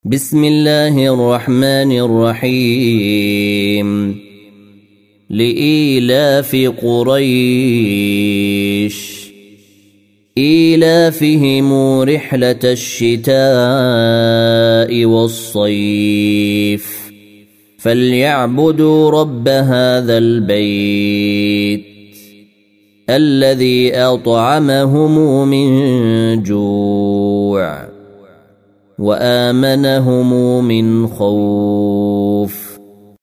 بسم الله الرحمن الرحيم لإيلاف قريش إيلافهم رحلة الشتاء والصيف فليعبدوا رب هذا البيت الذي أطعمهم من جوع وآمنهم من خوف.